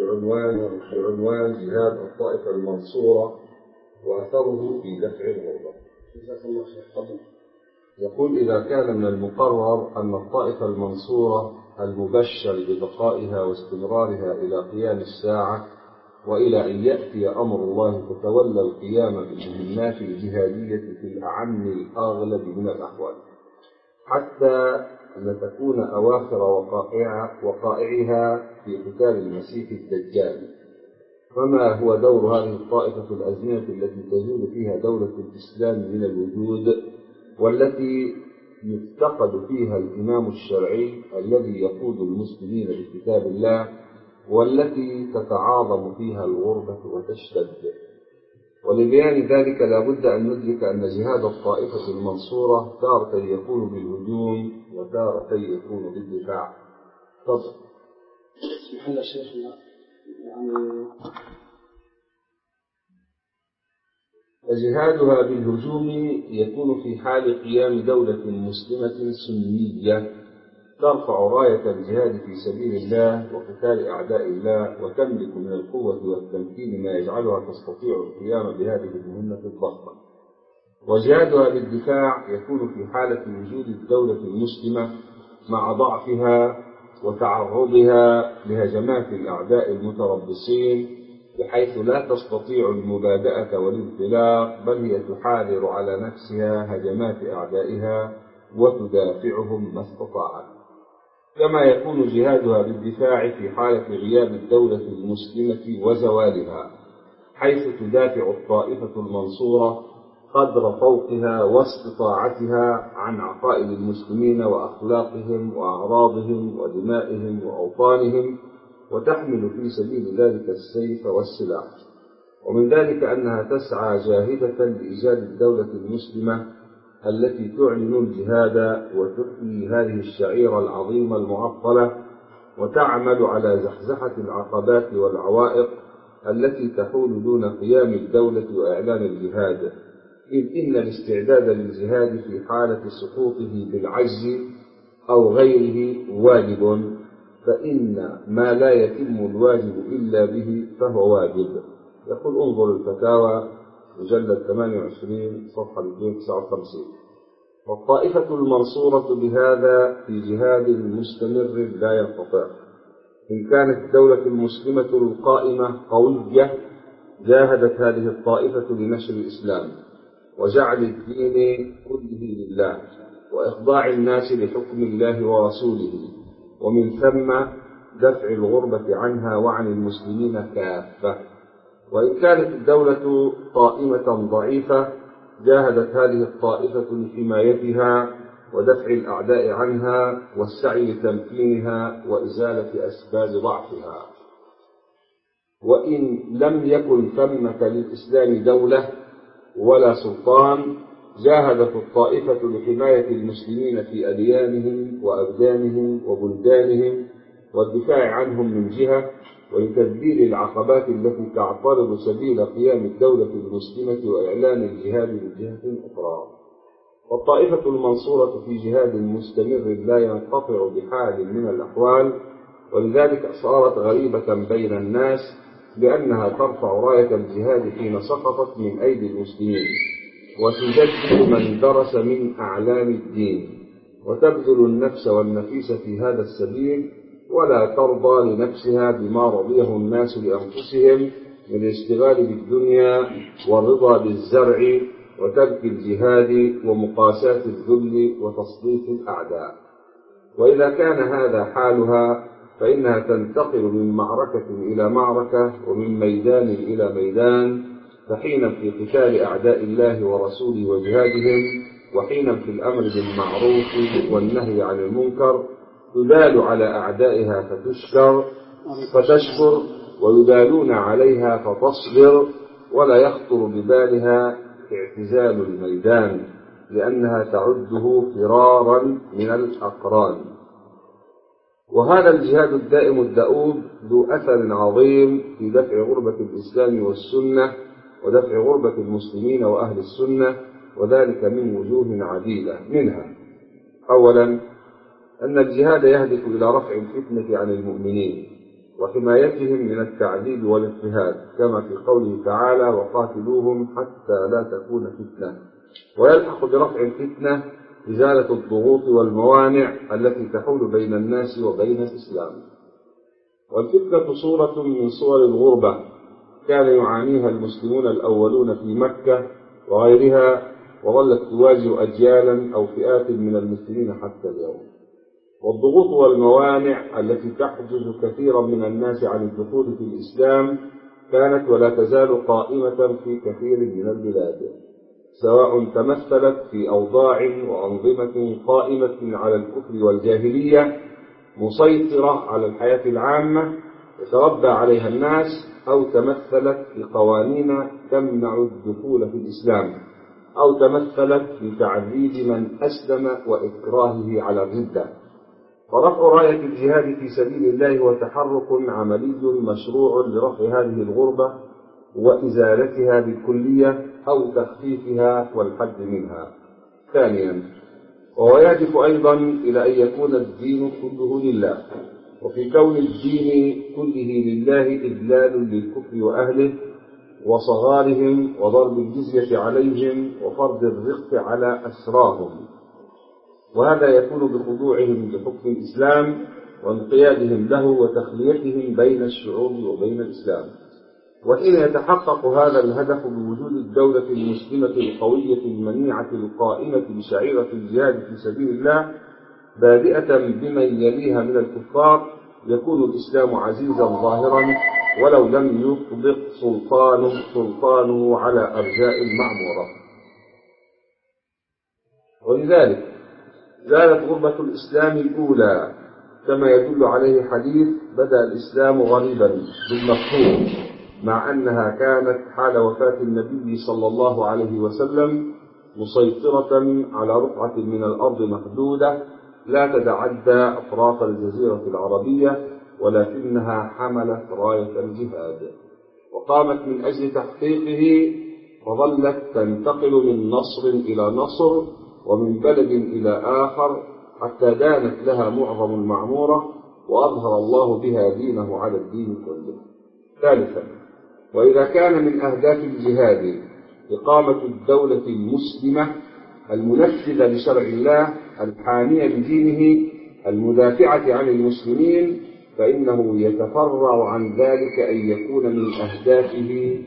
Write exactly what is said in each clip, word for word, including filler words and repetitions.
بعنوان بعنوان جهاد الطائفة المنصورة وأثره في دفع الغربة. يقول: إذا كان من المقرر أن الطائفة المنصورة المبشر ببقائها واستمرارها إلى قيام الساعة وإلى أن يأتي أمر الله تتولى القيام بالمهمات الجهادية في الأعم الأغلب من الأحوال حتى أن تكون أواخر وقائع وقائعها في قتال المسيح الدجال، فما هو دور هذه الطائفة في الأزمنة التي تزول فيها دولة الإسلام من الوجود، والتي يفتقد فيها الإمام الشرعي الذي يقود المسلمين بكتاب الله، والتي تتعاظم فيها الغربة وتشتد؟ ولبيان ذلك لا بد أن ندرك أن جهاد الطائفة المنصورة تارة يكون بالهجوم وتارة يكون بالدفاع. تفضل. بسم الله شيخنا. يعني فجهادها بالهجوم يكون في حال قيام دولة مسلمة سنية ترفع راية الجهاد في سبيل الله وقتال أعداء الله، وتملك من القوة والتمكين ما يجعلها تستطيع القيام بهذه المهمة الضخمة. وجهادها بالدفاع يكون في حالة وجود الدولة المسلمة مع ضعفها وتعرضها لهجمات الأعداء المتربصين، بحيث لا تستطيع المبادئة والانطلاق، بل هي تحاذر على نفسها هجمات أعدائها وتدافعهم ما استطاعت. كما يكون جهادها بالدفاع في حالة غياب الدولة المسلمة وزوالها، حيث تدافع الطائفة المنصورة قدر فوقها واستطاعتها عن عقائد المسلمين وأخلاقهم وأعراضهم ودمائهم وأوطانهم، وتحمل في سبيل ذلك السيف والسلاح. ومن ذلك أنها تسعى جاهدة لإيجاد الدولة المسلمة التي تعلن الجهاد وتحيي هذه الشعيرة العظيمة المعطلة، وتعمل على زحزحة العقبات والعوائق التي تحول دون قيام الدولة وإعلان الجهاد، إذ إن الاستعداد للجهاد في حالة سقوطه بالعجز أو غيره واجب، فإن ما لا يتم الواجب إلا به فهو واجب. يقول: انظر الفتاوى مجلد ثمانية وعشرين صفحة مئتين وتسعة وخمسين. والطائفة المنصورة بهذا في جهاد مستمر لا ينقطع. إن كانت الدولة المسلمة القائمة قوية جاهدت هذه الطائفة لنشر الإسلام وجعل الدين كله لله وإخضاع الناس لحكم الله ورسوله، ومن ثم دفع الغربة عنها وعن المسلمين كافة. وإن كانت الدولة قائمة ضعيفة جاهدت هذه الطائفة لحمايتها ودفع الأعداء عنها والسعي لتمكينها وإزالة أسباب ضعفها. وإن لم يكن ثمة للإسلام دولة ولا سلطان جاهدت الطائفة لحماية المسلمين في أديانهم وأبدانهم وبلدانهم والدفاع عنهم من جهة، ولتذليل العقبات التي تعترض سبيل قيام الدولة المسلمة وإعلان الجهاد من جهة أخرى. والطائفة المنصورة في جهاد مستمر لا ينقطع بحال من الأحوال، ولذلك صارت غريبة بين الناس لأنها ترفع راية الجهاد حين سقطت من أيدي المسلمين، وتجدد من درس من أعلام الدين، وتبذل النفس والنفيس في هذا السبيل، ولا ترضى لنفسها بما رضيه الناس لأنفسهم من الاشتغال بالدنيا والرضا بالزرع وترك الجهاد ومقاساة الذل وتسليط الأعداء. وإذا كان هذا حالها فإنها تنتقل من معركة إلى معركة ومن ميدان إلى ميدان، فحينا في قتال أعداء الله ورسوله وجهادهم، وحينا في الأمر بالمعروف والنهي عن المنكر، تدال على أعدائها فتشكر فتشكر ويدالون عليها فتصبر، ولا يخطر ببالها اعتزال الميدان لأنها تعده فرارا من الأقران. وهذا الجهاد الدائم الدؤوب ذو أثر عظيم في دفع غربة الإسلام والسنة ودفع غربة المسلمين وأهل السنة، وذلك من وجوه عديدة. منها: أولا، أن الجهاد يهدف إلى رفع الفتنة عن المؤمنين وحمايتهم من التعذيب والاضطهاد، كما في قوله تعالى: وقاتلوهم حتى لا تكون فتنة. ويلحق برفع الفتنة إزالة الضغوط والموانع التي تحول بين الناس وبين الإسلام. والفتنة صورة من صور الغربة كان يعانيها المسلمون الأولون في مكة وغيرها، وظلت تواجه أجيالا أو فئات من المسلمين حتى اليوم. والضغوط والموانع التي تحجز كثيرا من الناس عن الدخول في الإسلام كانت ولا تزال قائمة في كثير من البلاد، سواء تمثلت في أوضاع وأنظمة قائمة على الكفر والجاهلية مسيطرة على الحياة العامة يتربى عليها الناس، أو تمثلت في قوانين تمنع الدخول في الإسلام، أو تمثلت في تعذيب من أسلم وإكراهه على الردة. فرفع راية الجهاد في سبيل الله هو تحرك عملي مشروع لرفع هذه الغربة وإزالتها بالكلية أو تخفيفها والحد منها. ثانيا، وهو يهدف أيضا إلى أن يكون الدين كله لله، وفي كون الدين كله لله إذلال للكفر وأهله وصغارهم وضرب الجزية عليهم وفرض الرق على أسراهم، وهذا يكون بخضوعهم لحكم الإسلام وانقيادهم له وتخليتهم بين الشعوب وبين الإسلام. وحين يتحقق هذا الهدف بوجود الدولة المسلمة القوية المنيعة القائمة بشعيرة الجهاد في سبيل الله بادئة بمن يليها من الكفار، يكون الإسلام عزيزا ظاهرا ولو لم يطبق سلطانه, سلطانه على أرجاء المعمورة. ولذلك زالت غربة الإسلام الأولى كما يدل عليه حديث: بدأ الإسلام غريبا بالمفهوم، مع أنها كانت حال وفاة النبي صلى الله عليه وسلم مسيطرة على رقعة من الأرض محدودة لا تتعدى أطراف الجزيرة العربية، ولكنها حملت راية الجهاد وقامت من أجل تحقيقه، وظلت تنتقل من نصر إلى نصر ومن بلد إلى آخر حتى دانت لها معظم المعمورة وأظهر الله بها دينه على الدين كله. ثالثا، وإذا كان من أهداف الجهاد إقامة الدولة المسلمة المنفذة لشرع الله الحامية لدينه المدافعة عن المسلمين، فإنه يتفرع عن ذلك أن يكون من أهدافه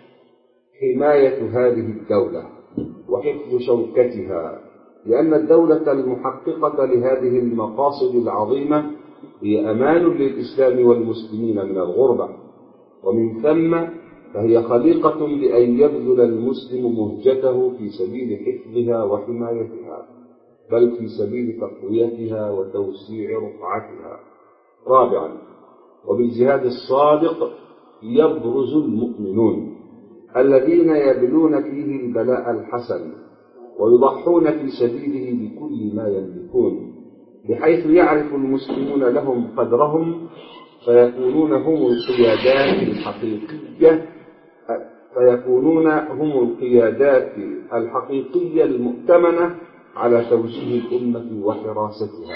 حماية هذه الدولة وحفظ شوكتها، لأن الدولة المحققة لهذه المقاصد العظيمة هي أمان للإسلام والمسلمين من الغربة، ومن ثم فهي خليقة بأن يبذل المسلم مهجته في سبيل حفظها وحمايتها، بل في سبيل تقويتها وتوسيع رقعتها. رابعا، وبالجهاد الصادق يبرز المؤمنون الذين يبلون فيه البلاء الحسن ويضحون في سبيله بكل ما يملكون، بحيث يعرف المسلمون لهم قدرهم فيكونون هم القيادات الحقيقية فيكونون هم القيادات الحقيقية المؤتمنة على توجيه الأمة وحراستها.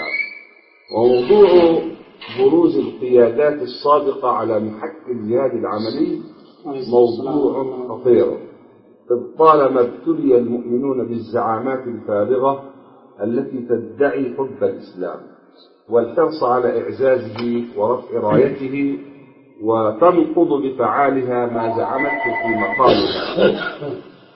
وموضوع بروز القيادات الصادقة على محك الجهاد العملي موضوع خطير، إذ طالما ابتلي المؤمنون بالزعامات الفارغة التي تدعي حب الإسلام والحرص على إعزازه ورفع رايته وتنقض بفعالها ما زعمته في مقامها.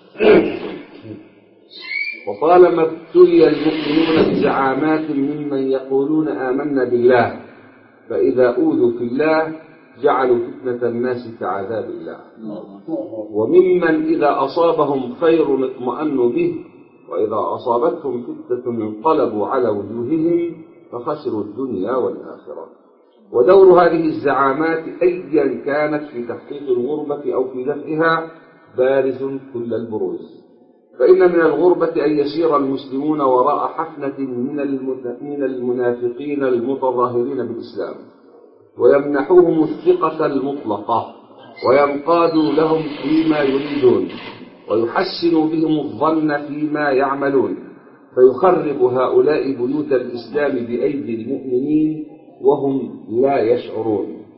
وطالما ابتلي المؤمنون بزعامات ممن يقولون آمنا بالله، فإذا أوذوا في الله جعلوا فتنة الناس كعذاب الله، وممن إذا أصابهم خير اطمأنوا به، وإذا أصابتهم فتنة انقلبوا على وجوههم فخسروا الدنيا والآخرة. ودور هذه الزعامات أيا كانت في تحقيق الغربة أو في دفعها بارز كل البروز. فإن من الغربة أن يسير المسلمون وراء حفنة من المنافقين المتظاهرين بالإسلام ويمنحوهم الثقة المطلقة وينقادوا لهم فيما يريدون ويحسنوا بهم الظن فيما يعملون، فيخرب هؤلاء بيوت الإسلام بأيدي المؤمنين وهم لا يشعرون.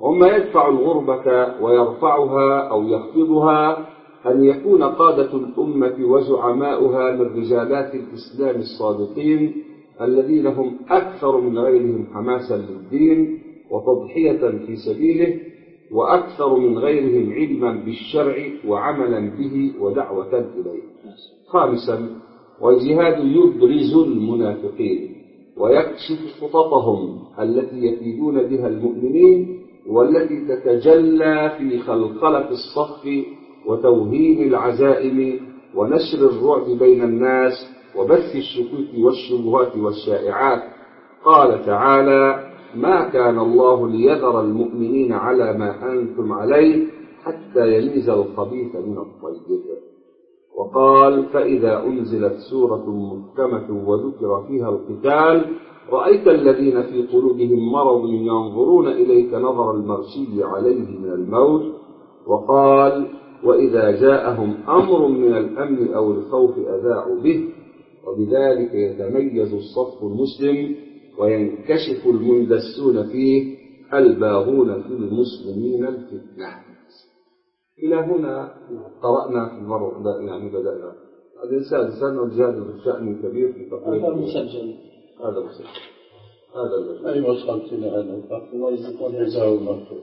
وما يدفع الغربة ويرفعها أو يخفضها أن يكون قادة الأمة وزعماؤها من رجالات الإسلام الصادقين الذين هم أكثر من غيرهم حماسا للدين وتضحية في سبيله، وأكثر من غيرهم علما بالشرع وعملا به ودعوة إليه. خامسا، والجهاد يبرز المنافقين ويكشف خططهم التي يكيدون بها المؤمنين، والتي تتجلى في خلخلة الصف وتوهين العزائم ونشر الرعب بين الناس وبث الشكوك والشبهات والشائعات. قال تعالى: ما كان الله ليذر المؤمنين على ما أنتم عليه حتى يميز الخبيث من الطيب. وقال: فإذا أنزلت سورة محكمة وذكر فيها القتال رأيت الذين في قلوبهم مرض ينظرون إليك نظر المغشي عليه من الموت. وقال: وإذا جاءهم أمر من الأمن أو الخوف أذاعوا به، وبذلك يتميز الصف المسلم وينكشف المندسون فيه الباغون في المسلمين الفتنة. إلى هنا قرأنا في المرة، يعني بدأنا الإنسان سنة والجهاد بالشأن كبير في تقويم. هذا مسجل. هذا مسجل. هذا المسجل. أي وصلت إلى هذا والجزاء المغفور.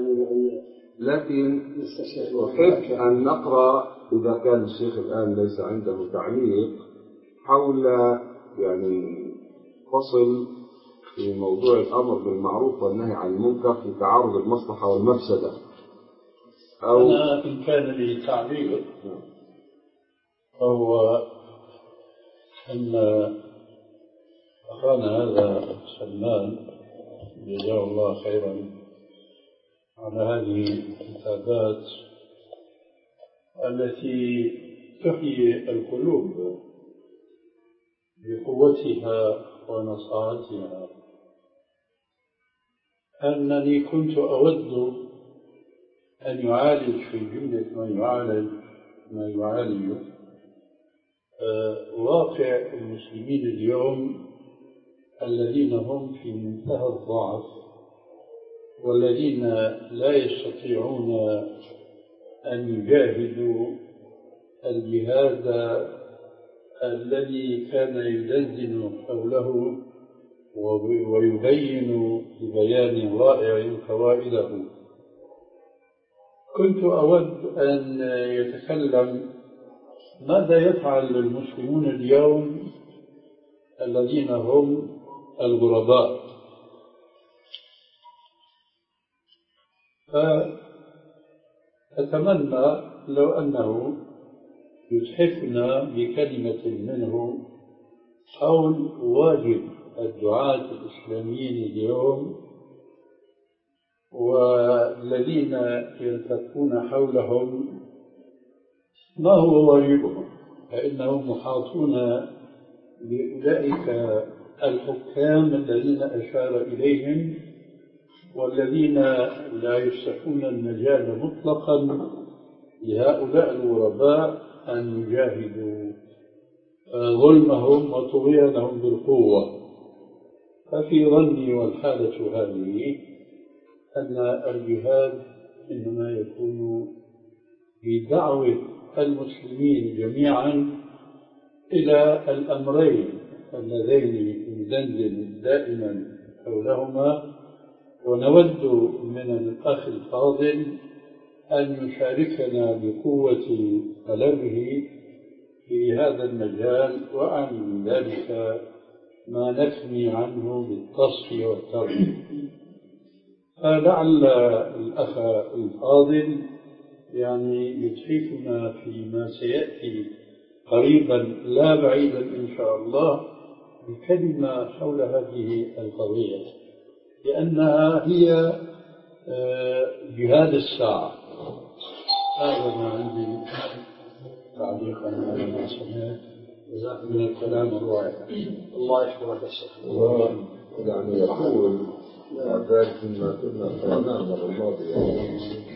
لكن أحب أن نقرأ إذا كان الشيخ الآن ليس عنده تعليق حول يعني فصل في موضوع الأمر بالمعروف والنهي عن المنكر في تعارض المصلحة والمفسدة. أو أنا إن كان لي تعليق فهو أن أخانا هذا سلمان جزاه الله خيرا على هذه الكتابات التي تحيي القلوب بقوتها ونصارتها. أنني كنت أود أن يعالج في جملة ما يعالج ما يعالج واقع المسلمين اليوم الذين هم في منتهى الضعف، والذين لا يستطيعون أن يجاهدوا الجهاد الذي كان يدندن حوله ويبين ببيان رائع فوائده. كنت أود أن يتكلم ماذا يفعل المسلمون اليوم الذين هم الغرباء. فأتمنى لو أنه يتحفنا بكلمة منه حول واجب الدعاة الإسلاميين اليوم والذين يلتفون حولهم ما هو واجبهم، فإنهم محاطون بأولئك الحكام الذين أشار إليهم والذين لا يفتحون المجال مطلقا لهؤلاء الغرباء أن يجاهدوا ظلمهم وطغيانهم بالقوة. ففي ظني والحالة هذه أن الجهاد إنما يكون بدعوة المسلمين جميعا إلى الأمرين اللذين ندندن دائما حولهما، ونود من الأخ الفاضل أن يشاركنا بقوة قلمه في هذا المجال، وعن ذلك ما نثني عنه بالتصفية والتربية. فلعل الأخ الفاضل يعني يتحفنا فيما سيأتي قريبا لا بعيدا إن شاء الله بكلمة حول هذه القضية، لأنها هي جهاد الساعة. هذا ما عندي تعليقا على ما سمعت من الكلام الرائع. الله يحفظك يا شيخ. يعني يقول ذلك مما كنا قرأناه المرة الماضية.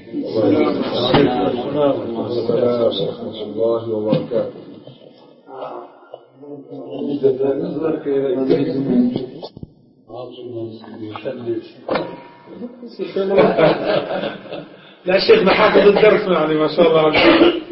ورحمة الله وبركاته. عاصما يشدد لا الشيخ محافظ الدرس يعني ما شاء الله عليه.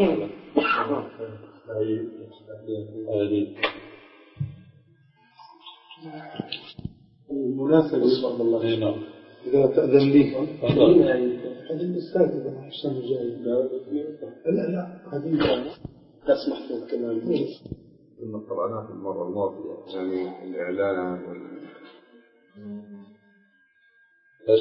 المناسبة صلى الله عليه وسلم إذا تأذن لي هذه الأستاذ إذا حسن جاي لا لا هذه تسمح بالكلام كنا قرأناه في المرة الماضية يعني الإعلان وال